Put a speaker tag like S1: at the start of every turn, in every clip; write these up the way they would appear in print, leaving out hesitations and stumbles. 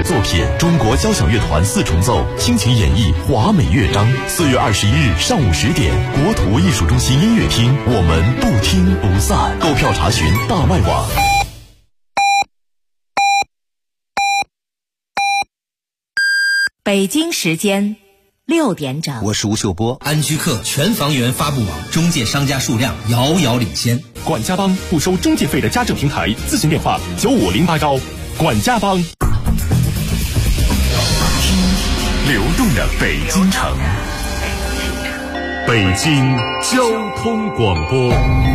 S1: 作品，中国交响乐团四重奏倾情演绎华美乐章。4月21日上午10点，国土艺术中心音乐厅，我们不听不散。购票查询大麦网。
S2: 北京时间6点整，
S3: 我是吴秀波。
S4: 安居客全房源发布网中介商家数量遥遥领先。
S5: 管家帮不收中介费的家政平台，咨询电话9508管家帮。
S1: 流动的北京城，北京交通广播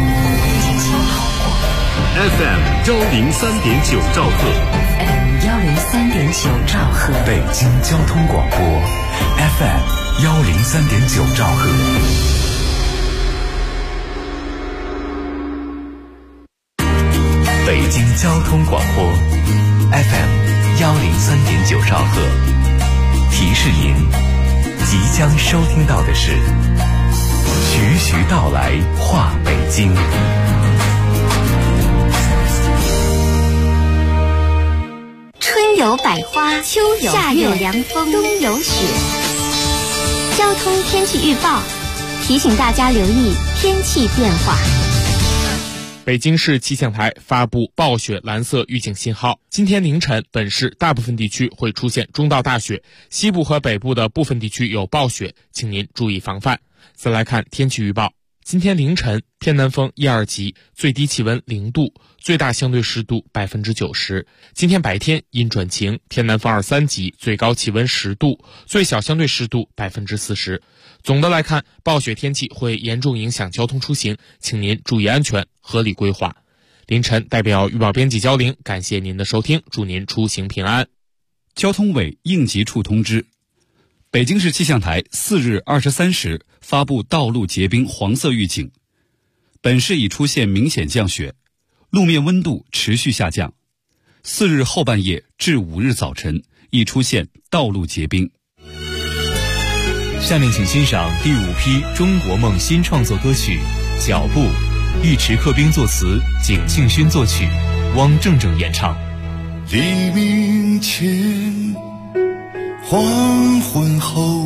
S1: FM 103.9兆赫
S2: 103.9兆赫，
S1: 北京交通广播 FM 103.9兆赫。北京交通广播 FM 103.9兆赫。提示您，即将收听到的是徐徐道来话北京。
S6: 春有百花，秋有夏有凉风，冬有雪。交通天气预报提醒大家留意天气变化。
S7: 北京市气象台发布暴雪蓝色预警信号，今天凌晨本市大部分地区会出现中到大雪，西部和北部的部分地区有暴雪，请您注意防范。再来看天气预报，今天凌晨偏南风1、2级，最低气温0度，最大相对湿度90%。今天白天阴转晴，偏南风2、3级，最高气温10度，最小相对湿度40%。总的来看，暴雪天气会严重影响交通出行，请您注意安全，合理规划。凌晨代表预报编辑焦玲，感谢您的收听，祝您出行平安。
S8: 交通委应急处通知，北京市气象台4日23时发布道路结冰黄色预警，本市已出现明显降雪，路面温度持续下降。4日后半夜至5日早晨已出现道路结冰。
S9: 下面请欣赏第5批中国梦新创作歌曲《脚步》，尉迟克兵作词，景庆勋作曲，汪正正演唱。
S10: 黎明前，黄昏后，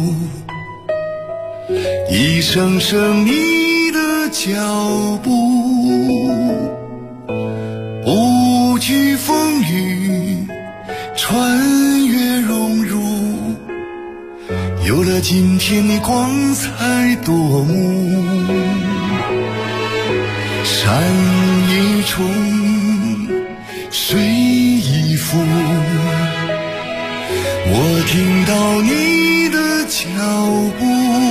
S10: 一声声你的脚步，不惧风雨，穿越荣辱，有了今天的光彩夺目。山一重，水一浮，我听到你的脚步，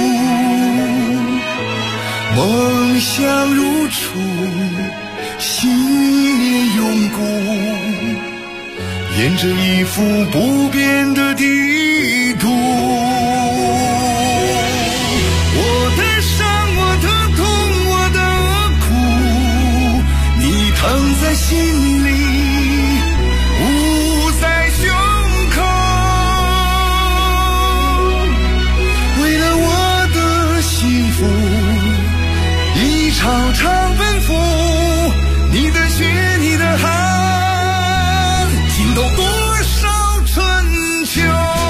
S10: 梦想如初，信念永固，沿着一幅不变的地图。我的伤，我的痛，我的苦，你疼在心里，捂在胸口。为了我的幸福，一场场奔赴，你的血，你的汗，浸透多少春秋。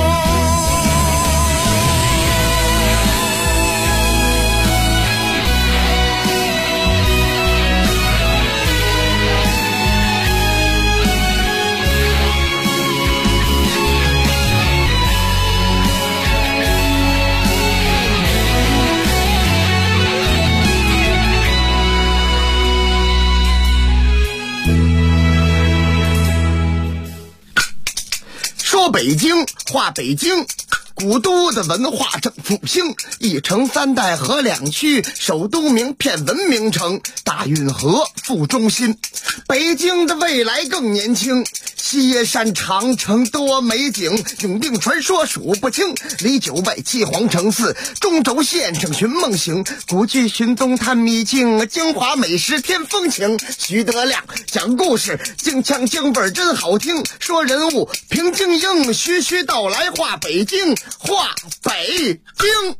S11: 说北京，话北京，古都的文化正复兴，一城三代河两区，首都名片文明城，大运河副中心。北京的未来更年轻，西耶山长城多美景，永定传说数不清，离九外七皇城寺，中轴线上寻梦行，古剧寻东探秘境，京华美食添风情。徐德亮讲故事，京腔京味真好听，说人物评京英，徐徐道来话北京，话北京。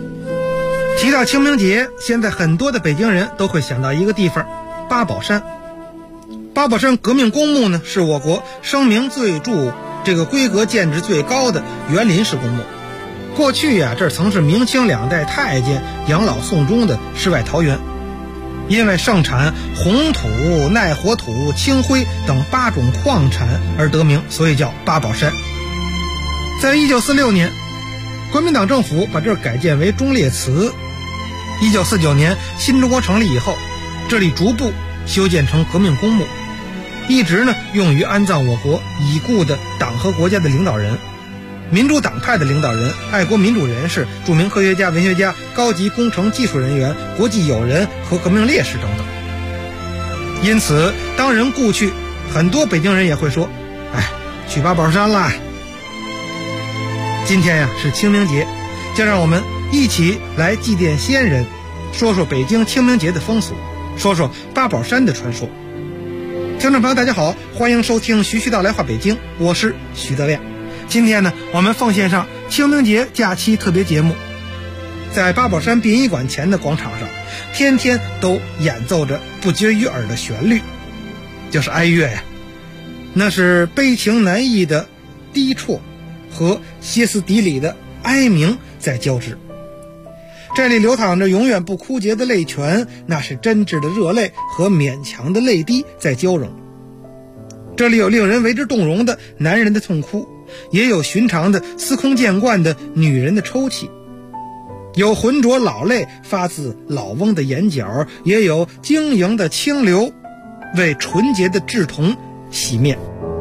S12: 提到清明节，现在很多的北京人都会想到一个地方——八宝山。
S3: 八宝山革命公墓呢，是我国声名最著、这个规格建制最高的园林式公墓。过去呀，这曾是明清两代太监养老送终的世外桃源，因为盛产红土、耐火土、青灰等8种矿产而得名，所以叫八宝山。在1946年，国民党政府把这儿改建为忠烈祠。1949年新中国成立以后，这里逐步修建成革命公墓，一直呢用于安葬我国已故的党和国家的领导人、民主党派的领导人、爱国民主人士、著名科学家、文学家、高级工程技术人员、国际友人和革命烈士等等。因此当人故去，很多北京人也会说，去八宝山啦。今天呀是清明节，就让我们一起来祭奠先人，说说北京清明节的风俗，说说八宝山的传说。听众朋友大家好，欢迎收听徐徐道来话北京，我是徐德亮。今天呢，我们奉献上清明节假期特别节目。在八宝山殡仪馆前的广场上，天天都演奏着不绝于耳的旋律，就是哀乐呀。那是悲情难抑的低啜和歇斯底里的哀鸣在交织。这里流淌着永远不枯竭的泪泉，那是真挚的热泪和勉强的泪滴在交融。这里有令人为之动容的男人的痛哭，也有寻常的司空见惯的女人的抽泣，有浑浊老泪发自老翁的眼角，也有晶莹的清流为纯洁的稚童洗面。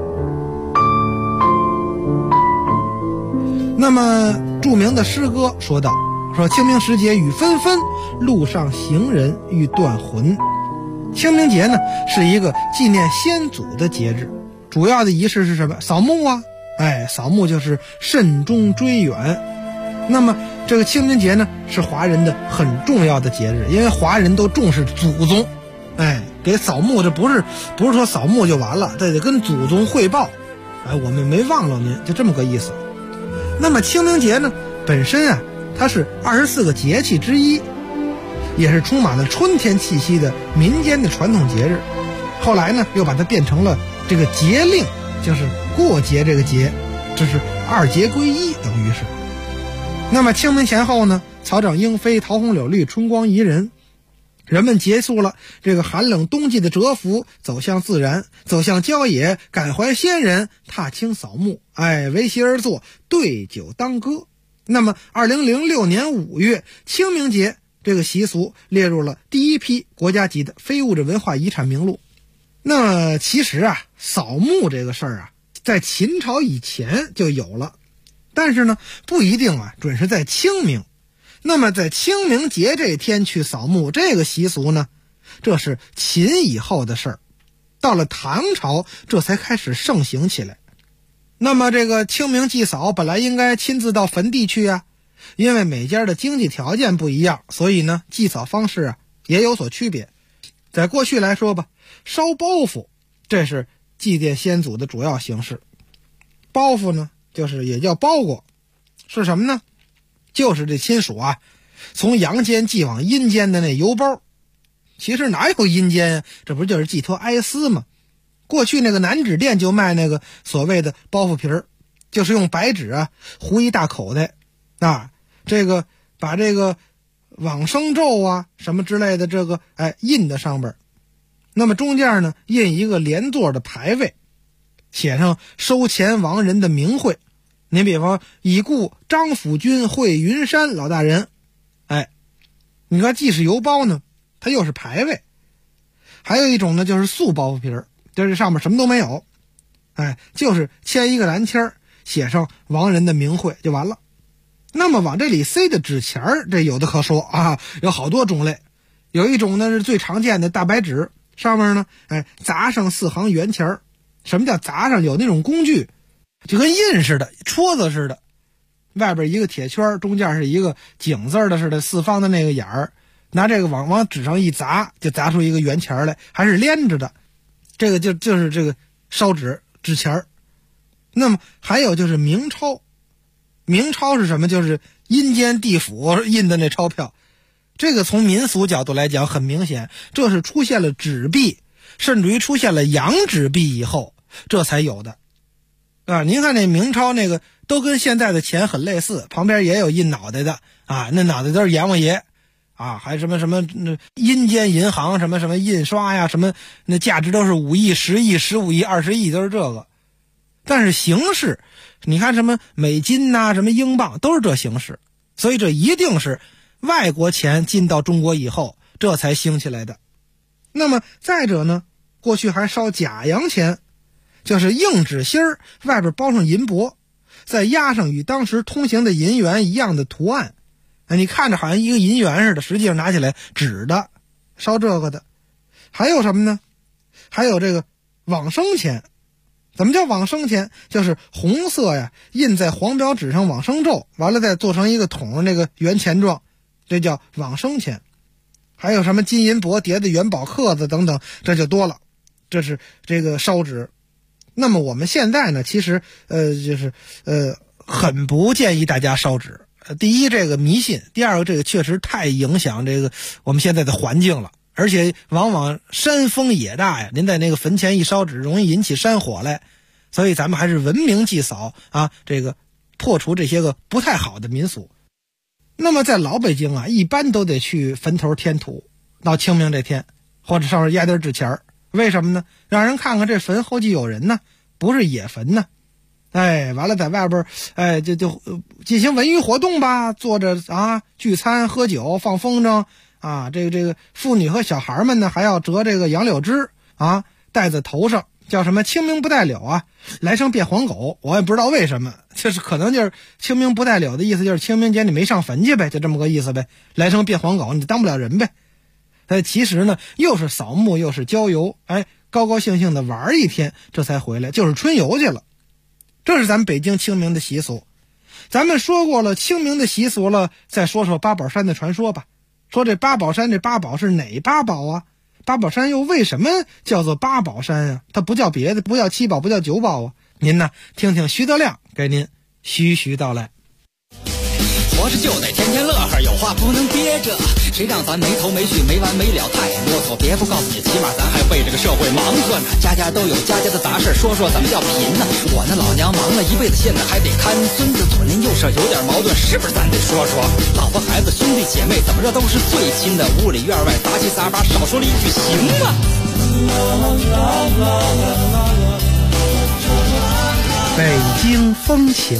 S3: 那么著名的诗歌说道，说清明时节雨纷纷，路上行人欲断魂。清明节呢是一个纪念先祖的节日，主要的仪式是什么？扫墓啊。扫墓就是慎终追远。那么这个清明节呢是华人的很重要的节日，因为华人都重视祖宗。给扫墓，这不是说扫墓就完了，这得跟祖宗汇报。我们没忘了您，就这么个意思。那么清明节呢本身啊，它是24个节气之一，也是充满了春天气息的民间的传统节日。后来呢又把它变成了这个节令，就是过节这个节，这是2节归一，等于是。那么清明前后呢，草长莺飞，桃红柳绿，春光宜人。人们结束了这个寒冷冬季的蛰伏，走向自然，走向郊野，感怀先人，踏青扫墓，围席而坐，对酒当歌。那么2006年5月，清明节这个习俗列入了第一批国家级的非物质文化遗产名录。那么其实啊，扫墓这个事儿啊，在秦朝以前就有了，但是呢不一定准是在清明。那么在清明节这天去扫墓这个习俗呢，这是秦以后的事儿，到了唐朝这才开始盛行起来。那么这个清明祭扫本来应该亲自到坟地去啊，因为每家的经济条件不一样，所以呢祭扫方式也有所区别。在过去来说吧，烧包袱这是祭奠先祖的主要形式。包袱呢就是也叫包裹，是什么呢？就是这亲属从阳间寄往阴间的那邮包。其实哪有阴间呀？这不就是寄托哀思吗？过去那个南纸店就卖那个所谓的包袱皮儿，就是用白纸糊一大口袋这个把这个往生咒什么之类的这个印在上边。那么中间呢印一个连座的牌位，写上收钱亡人的名讳。您比方已故张辅军会云山老大人，你看既是邮包呢，它又是牌位。还有一种呢就是素包袱皮儿，就是上面什么都没有，就是签一个蓝签，写上亡人的名讳就完了。那么往这里塞的纸钱儿，这有的可说有好多种类。有一种呢是最常见的大白纸，上面呢砸上4行圆钱儿。什么叫砸上？有那种工具就跟印似的，戳子似的，外边一个铁圈，中间是一个井字的似的4方的那个眼儿，拿这个往纸上一砸，就砸出一个圆钱来，还是连着的。这个就是这个烧纸钱。那么还有就是明钞。明钞是什么？就是阴间地府印的那钞票。这个从民俗角度来讲很明显，这是出现了纸币， 甚至于出现了羊纸币以后，这才有的。您看那明朝那个都跟现在的钱很类似，旁边也有印脑袋的啊，那脑袋都是阎王爷啊，还什么什么阴间银行什么什么印刷呀，什么那价值都是5亿、10亿、15亿、20亿，都是这个。但是形式，你看什么美金呐、什么英镑都是这形式，所以这一定是外国钱进到中国以后，这才兴起来的。那么再者呢，过去还烧假洋钱，就是硬纸芯儿，外边包上银箔，再压上与当时通行的银元一样的图案。你看着好像一个银元似的，实际上拿起来纸的，烧这个的。还有什么呢？还有这个往生钱。怎么叫往生钱？就是红色呀，印在黄标纸上往生咒，完了再做成一个桶，那个圆钱状，这叫往生钱。还有什么金银箔叠的元宝刻子等等，这就多了。这是这个烧纸。那么我们现在呢，其实就是很不建议大家烧纸。第一，这个迷信；第二个，这个确实太影响这个我们现在的环境了，而且往往山风野大呀，您在那个坟前一烧纸，容易引起山火来。所以咱们还是文明祭扫啊，这个破除这些个不太好的民俗。那么在老北京啊，一般都得去坟头添土，到清明这天，或者上面压点纸钱儿。为什么呢？让人看看这坟后继有人呢，不是野坟呢。完了在外边就进行文娱活动吧，坐着啊聚餐喝酒放风筝啊，这个妇女和小孩们呢还要折这个杨柳枝啊，戴在头上，叫什么清明不带柳啊，来生变黄狗。我也不知道为什么，就是可能就是清明不带柳的意思，就是清明节你没上坟去呗，就这么个意思呗。来生变黄狗，你当不了人呗。其实呢，又是扫墓又是郊游，高高兴兴的玩一天，这才回来，就是春游去了。这是咱们北京清明的习俗。咱们说过了清明的习俗了，再说说八宝山的传说吧。说这八宝山这八宝是哪八宝啊？八宝山又为什么叫做八宝山啊？它不叫别的，不叫七宝，不叫九宝啊。您呢，听听徐德亮给您徐徐道来。
S12: 活着就得天天乐呵，有话不能憋着，谁让咱没头没绪没完没了太啰嗦。别不告诉你，起码咱还为这个社会忙活呢。家家都有家家的杂事，说说怎么叫贫呢？我那老娘忙了一辈子，现在还得看孙子，左邻右舍有点矛盾，是不是咱得说说？老婆孩子兄弟姐妹怎么着都是最亲的，屋里院外杂七杂八，少说了一句行吗？
S3: 北京风情。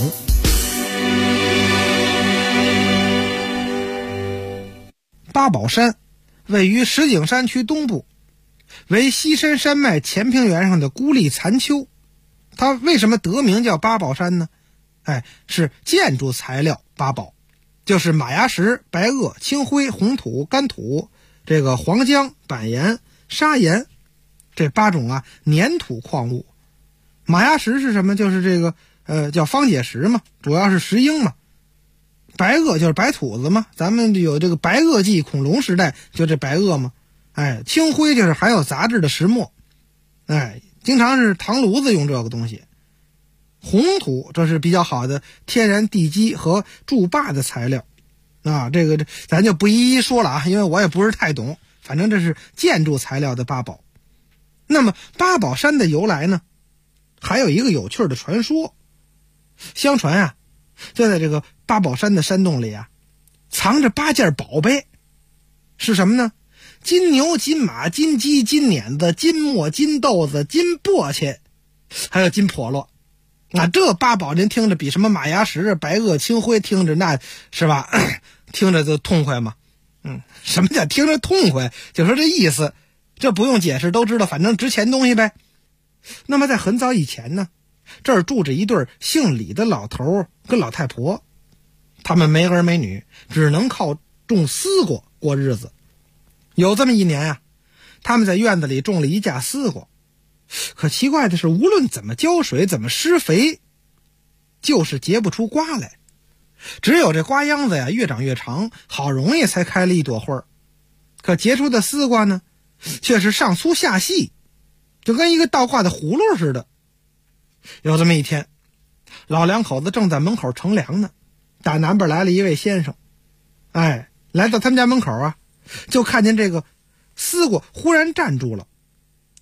S3: 八宝山位于石景山区东部，为西山山脉前平原上的孤立残丘。它为什么得名叫八宝山呢？是建筑材料八宝，就是马牙石、白垩、青灰、红土、干土、这个黄浆、板岩、砂岩，这8种粘土矿物。马牙石是什么？就是这个叫方解石嘛，主要是石英嘛。白垩就是白土子嘛，咱们有这个白垩纪，恐龙时代就这白垩嘛。青灰就是含有杂质的石墨，经常是糖炉子用这个东西。红土这是比较好的天然地基和筑坝的材料这个咱就不一一说了啊，因为我也不是太懂，反正这是建筑材料的八宝。那么八宝山的由来呢，还有一个有趣的传说。相传就在这个八宝山的山洞里藏着8件宝贝。是什么呢？金牛、金马、金鸡、金碾子、金磨、金豆子、金簸箕，还有金笸箩。这八宝您听着比什么马牙石、白垩、青灰听着那是吧？听着就痛快嘛。什么叫听着痛快？就说这意思，这不用解释都知道，反正值钱东西呗。那么在很早以前呢，这儿住着一对姓李的老头跟老太婆，他们没儿没女，只能靠种丝瓜过日子。有这么一年他们在院子里种了一架丝瓜，可奇怪的是，无论怎么浇水怎么施肥，就是结不出瓜来。只有这瓜秧子越长越长，好容易才开了一朵花。可结出的丝瓜呢，却是上粗下细，就跟一个倒挂的葫芦似的。有这么一天，老两口子正在门口乘凉呢，打南边来了一位先生。来到他们家门口就看见这个丝瓜忽然站住了，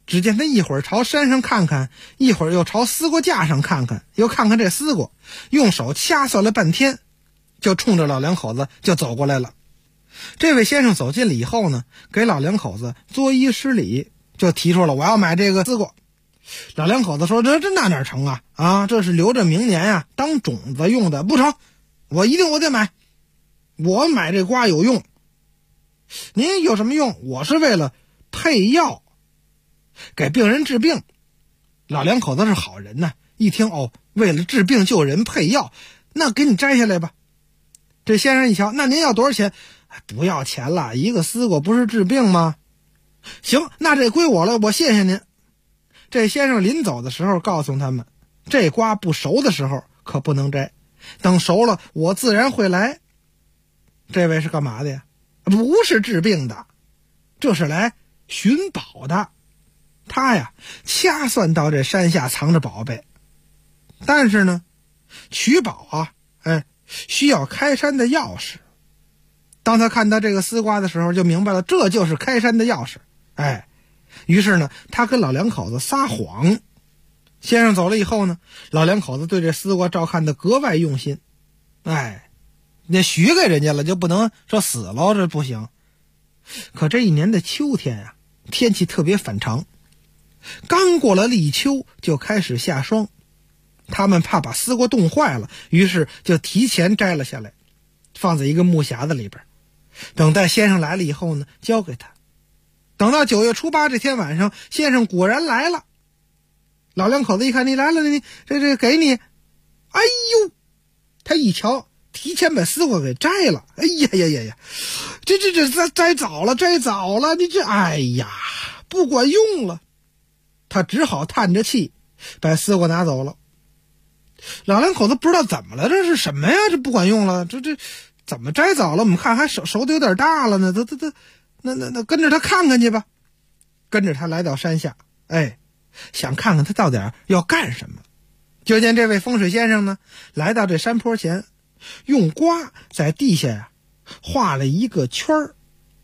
S3: 只见他一会儿朝山上看看，一会儿又朝丝瓜架上看看，又看看这丝瓜，用手掐算了半天，就冲着老两口子就走过来了。这位先生走近了以后呢，给老两口子作揖施礼，就提出了我要买这个丝瓜。老两口子说这那哪成啊，这是留着明年啊当种子用的，不成，我得买，我买这瓜有用。您有什么用？我是为了配药，给病人治病。老两口子是好人呢，一听为了治病救人配药，那给你摘下来吧。这先生一瞧，那您要多少钱？不要钱了，一个丝瓜不是治病吗？行，那这归我了，我谢谢您。这先生临走的时候告诉他们，这瓜不熟的时候可不能摘，等熟了我自然会来。这位是干嘛的呀？不是治病的，这是来寻宝的。他呀掐算到这山下藏着宝贝，但是呢取宝需要开山的钥匙。当他看到这个丝瓜的时候就明白了，这就是开山的钥匙。于是呢他跟老两口子撒谎。先生走了以后呢，老两口子对这丝瓜照看得格外用心。那许给人家了，就不能说死了，这不行。可这一年的秋天啊，天气特别反常，刚过了立秋就开始下霜。他们怕把丝瓜冻坏了，于是就提前摘了下来，放在一个木匣子里边，等待先生来了以后呢，交给他。等到9月初8这天晚上，先生果然来了。老两口子一看，你来了，你这给你。哎呦，他一瞧，提前把丝瓜给摘了。哎呀，这摘早了，你这不管用了。他只好叹着气把丝瓜拿走了。老两口子不知道怎么了，这是什么呀？这不管用了，这怎么摘早了？我们看还熟的有点大了呢。那跟着他看看去吧。跟着他来到山下，想看看他到底要干什么。就见这位风水先生呢，来到这山坡前，用刮在地下画了一个圈儿。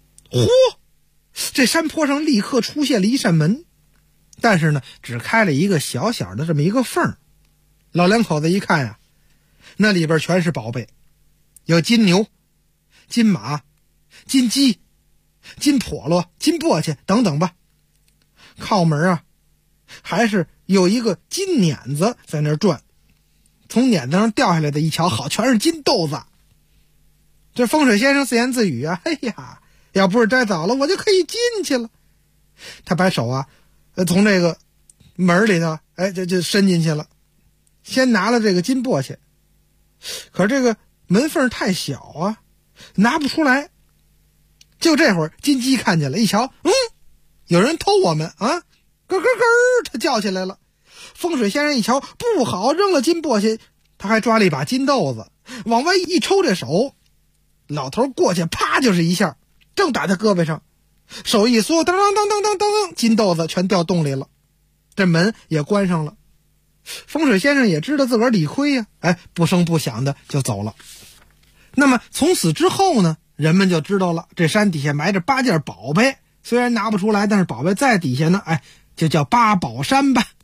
S3: 这山坡上立刻出现了一扇门，但是呢只开了一个小小的这么一个缝。老两口子一看那里边全是宝贝，有金牛、金马、金鸡、金笸箩、金簸箕等等吧。靠门还是有一个金碾子在那儿转，从碾子上掉下来的一瞧，好，全是金豆子。这风水先生自言自语要不是摘早了，我就可以进去了。他把手从这个门里头就伸进去了，先拿了这个金簸箕，可是这个门缝太小拿不出来。就这会儿金鸡看见了，一瞧，有人偷我们咯咯咯，他叫起来了。风水先生一瞧不好，扔了金簸箕，他还抓了一把金豆子，往外一抽这手，老头过去啪就是一下，正打他胳膊上，手一缩，当当当当当当，金豆子全掉洞里了，这门也关上了。风水先生也知道自个儿理亏不声不响的就走了。那么从此之后呢，人们就知道了，这山底下埋着8件宝贝，虽然拿不出来，但是宝贝在底下呢，就叫八宝山吧。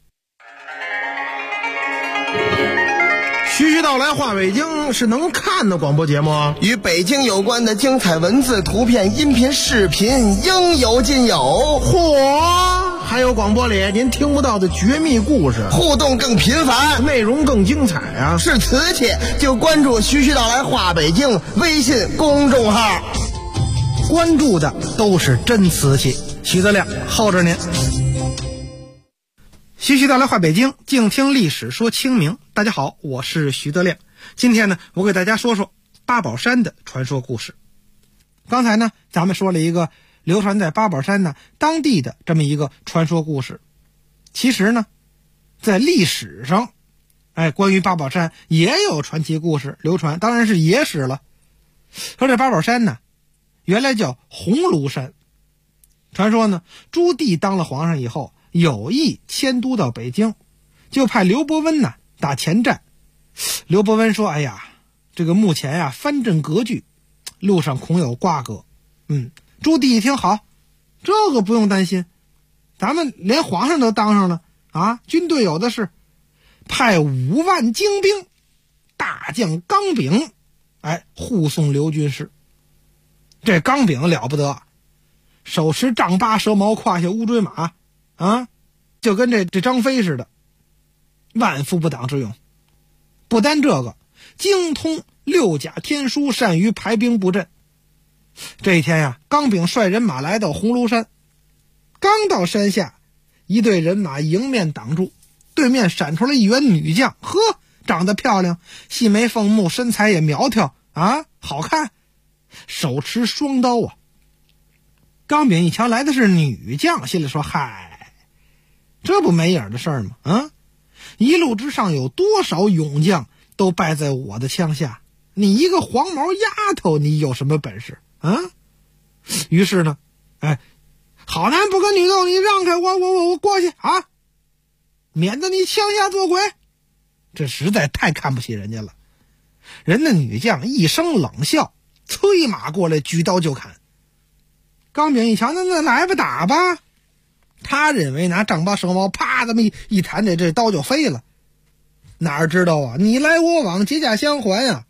S13: 徐徐道来话北京是能看的广播节目，
S11: 与北京有关的精彩文字、图片、音频、视频应有尽有。
S13: 嚯，还有广播里您听不到的绝密故事，
S11: 互动更频繁，
S13: 内容更精彩
S11: 是瓷器就关注徐徐道来话北京微信公众号，
S3: 关注的都是真瓷器。徐德亮候着您。徐徐道来话北京，静听历史说清明。大家好，我是徐德亮。今天呢，我给大家说说八宝山的传说故事。刚才呢，咱们说了一个流传在八宝山呢当地的这么一个传说故事。其实呢，在历史上，关于八宝山也有传奇故事流传，当然是野史了。说这八宝山呢，原来叫红炉山。传说呢，朱棣当了皇上以后，有意迁都到北京，就派刘伯温呢打前站。刘伯温说：“这个目前藩镇割据，路上恐有瓜葛。”朱棣一听好，这个不用担心， 咱们连皇上都当上了啊！军队有的是，派5万精兵，大将刚炳，护送刘军师。这刚炳了不得，手持丈八蛇矛，胯下乌骓马啊，就跟这张飞似的，万夫不挡之勇。不单这个，精通6甲天书，善于排兵布阵。这一天呀，刚炳率人马来到红炉山，刚到山下，一队人马迎面挡住，对面闪出来一员女将，呵，长得漂亮，细眉凤目，身材也苗条啊，好看，手持双刀啊。刚炳一瞧来的是女将，心里说：嗨，这不没影的事儿吗？啊，一路之上有多少勇将都败在我的枪下，你一个黄毛丫头，你有什么本事啊？于是呢，好男不跟女斗，你让开，我过去啊，免得你枪下做鬼。这实在太看不起人家了。人的女将一声冷笑，催马过来，举刀就砍。刚炳一瞧，那来吧，打吧。他认为拿丈八蛇矛啪这么一弹，这刀就飞了。哪知道啊，你来我往，结架相还啊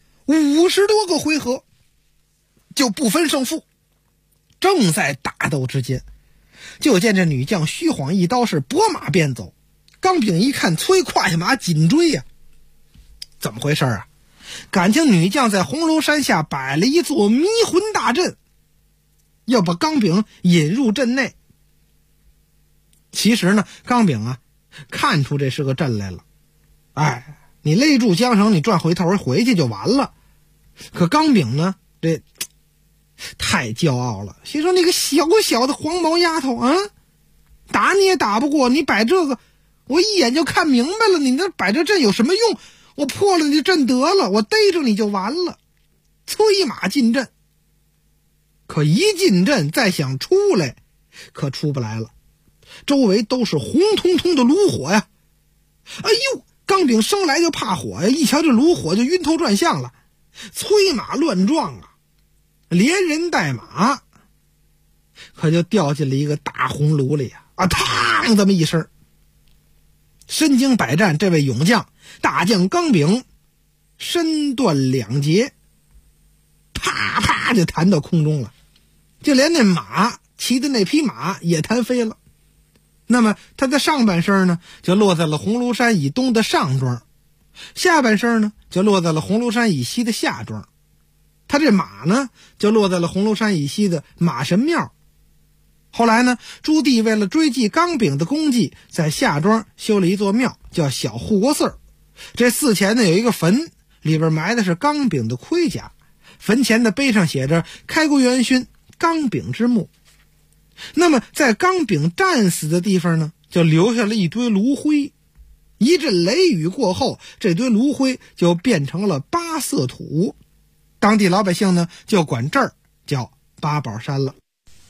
S3: ，50多个回合就不分胜负。正在打斗之间，就见这女将虚晃一刀，是拨马便走。刚炳一看，催胯下马紧追呀。怎么回事啊？感情女将在红楼山下摆了一座迷魂大阵，要把刚炳引入阵内。其实呢，刚炳啊看出这是个阵来了，你勒住缰绳，你转回头回去就完了。可刚炳呢，这太骄傲了，心说那个小小的黄毛丫头啊，打你也打不过，你摆这个我一眼就看明白了，你那摆这阵有什么用？我破了你的阵得了，我逮着你就完了。催马进阵，可一进阵再想出来可出不来了，周围都是红彤彤的炉火呀。哎呦，刚炳生来就怕火呀，一瞧这炉火就晕头转向了，催马乱撞啊，连人带马可就掉进了一个大红炉里啊，嘡这么一声。身经百战，这位勇将大将刚炳身断2截，啪啪就弹到空中了，就连那马骑的那匹马也弹飞了。那么他的上半身呢，就落在了红炉山以东的上庄，下半身呢就落在了红炉山以西的下庄。他这马呢，就落在了红炉山以西的马神庙。后来呢，朱棣为了追记刚炳的功绩，在下庄修了一座庙，叫小护国寺。这寺前呢有一个坟，里边埋的是刚炳的盔甲，坟前的碑上写着开国元勋刚炳之墓。那么在刚炳战死的地方呢，就留下了一堆炉灰。一阵雷雨过后，这堆炉灰就变成了8色土，当地老百姓呢就管这儿叫八宝山了。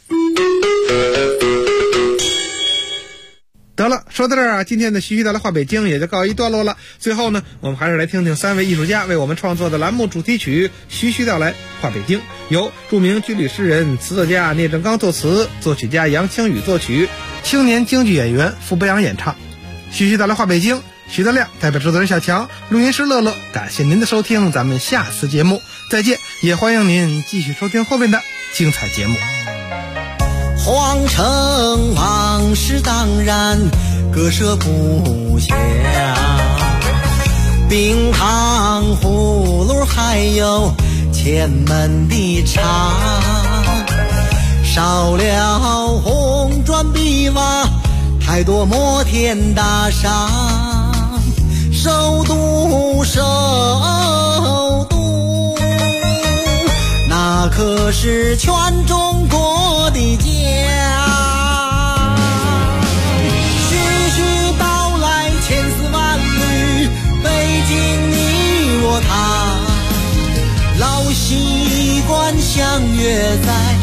S3: 得了，说到这儿啊，今天的徐徐道来话北京也就告一段落了。最后呢，我们还是来听听3位艺术家为我们创作的栏目主题曲《徐徐道来话北京》，由著名军旅诗人、词作家聂正刚作词，作曲家杨清宇作曲，青年京剧演员傅博洋演唱。徐徐道来话北京，徐德亮代表制作人小强，录音师乐乐，感谢您的收听，咱们下次节目再见，也欢迎您继续收听后面的精彩节目。
S14: 皇城往事当然割舍不下，冰糖葫芦还有前门的茶，少了红砖碧瓦，太多摩天大厦，首都那可是全中国的家。徐徐道来千丝万缕，北京你我他，老习惯相约在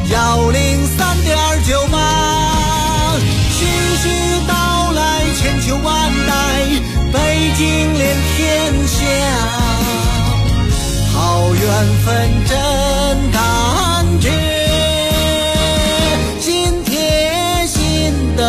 S14: 103.98。徐徐道来千秋万代，北京连天下，好缘分真感觉，心贴心的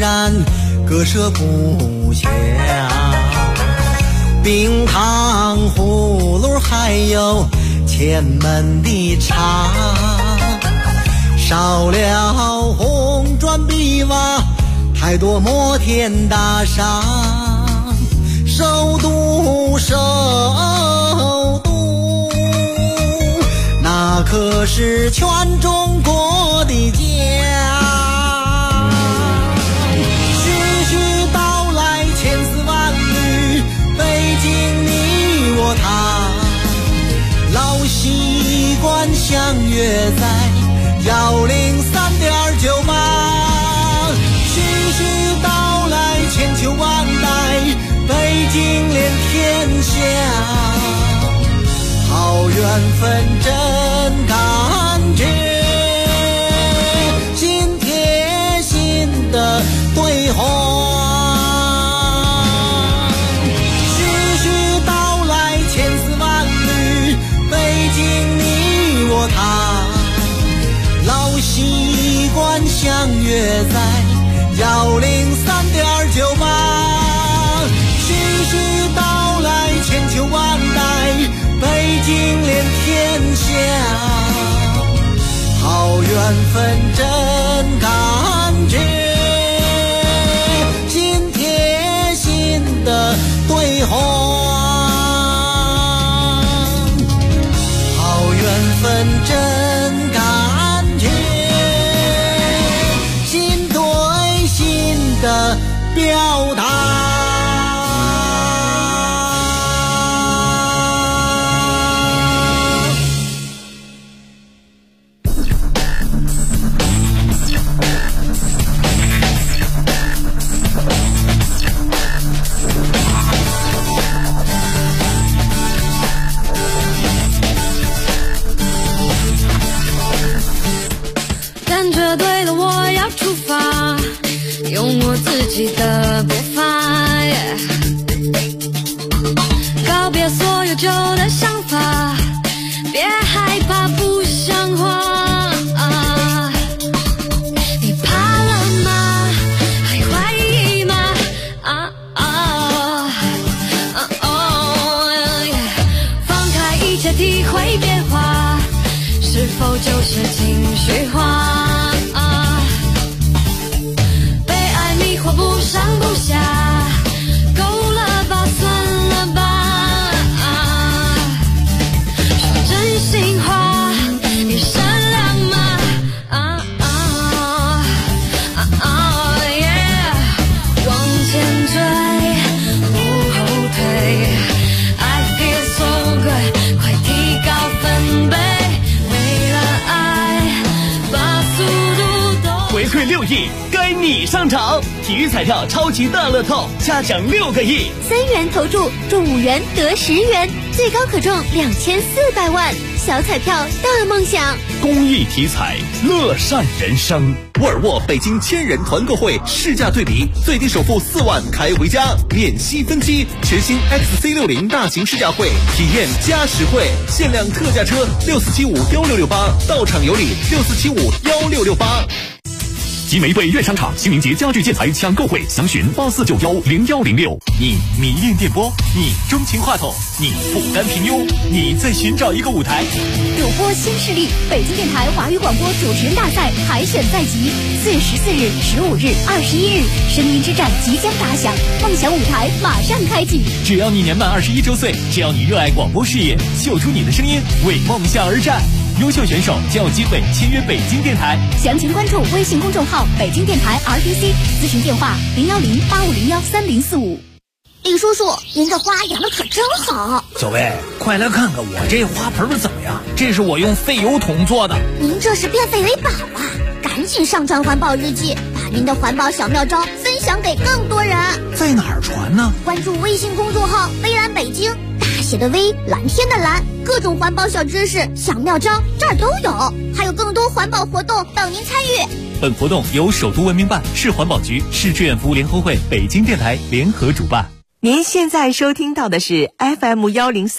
S14: 然割舍不下，冰糖葫芦还有前门的茶，少了红砖碧瓦，太多摩天大厦，首都首都，那可是全中国的家。徐徐道来千丝万缕，北京你我他，老习惯相约在103.98。徐徐道来千秋万代，北京连天下，好缘分真感觉，心贴心的对话。徐徐道来千丝万缕，北京你我他，老习惯相约在103.98。徐徐道来千秋万代，北京连天下，好缘分真感觉，心贴心的对话。好缘分真感觉，心对心的表达。
S15: 感觉对了，我要出发，用我自己的步伐，告别所有旧的想法，别害怕不像话。你怕了吗？还怀疑吗？放开一切，体会变化，是否就是情绪化？不上不下，够了吧，算了吧。说真心话，你善良吗？往前追，不后退。I feel so good， 快提高分贝，为了爱，把速度都
S5: 回馈6亿，该你上场。体育彩票超级大乐透，嘉奖6个亿
S6: ，3元投注中5元得10元，最高可中2400万，小彩票大梦想。
S5: 公益体彩，乐善人生。沃尔沃北京1000人团购会试驾对比，最低首付4万开回家，免息分期。全新 XC60 大型试驾会，体验加实惠，限量特价车64751668，到场有礼64751668。集美北苑商场清明节家具建材抢购会，详询84910106。你迷恋电波，你钟情话筒，你不甘平庸，你在寻找一个舞台。
S6: 主播新势力，北京电台华语广播主持人大赛海选在即，4月14日、15日、21日，声音之战即将打响，梦想舞台马上开启。
S5: 只要你年满21周岁，只要你热爱广播事业，秀出你的声音，为梦想而战。优秀选手将有机会签约北京电台，
S6: 详情关注微信公众号北京电台 RTC， 咨询电话010-8501-3045。李叔叔，您这花养的可真好。
S16: 小薇，快来看看我这花盆怎么样？这是我用废油桶做的。
S6: 您这是变废为宝啊！赶紧上传环保日记，把您的环保小妙招分享给更多人。
S16: 在哪儿传呢？
S6: 关注微信公众号微蓝北京，大写的微，蓝天的蓝，各种环保小知识、小妙招这儿都有，还有更多环保活动等您参与。
S5: 本活动由首都文明办、市环保局、市志愿服务联合会、北京电台联合主办。
S2: 您现在收听到的是 FM103。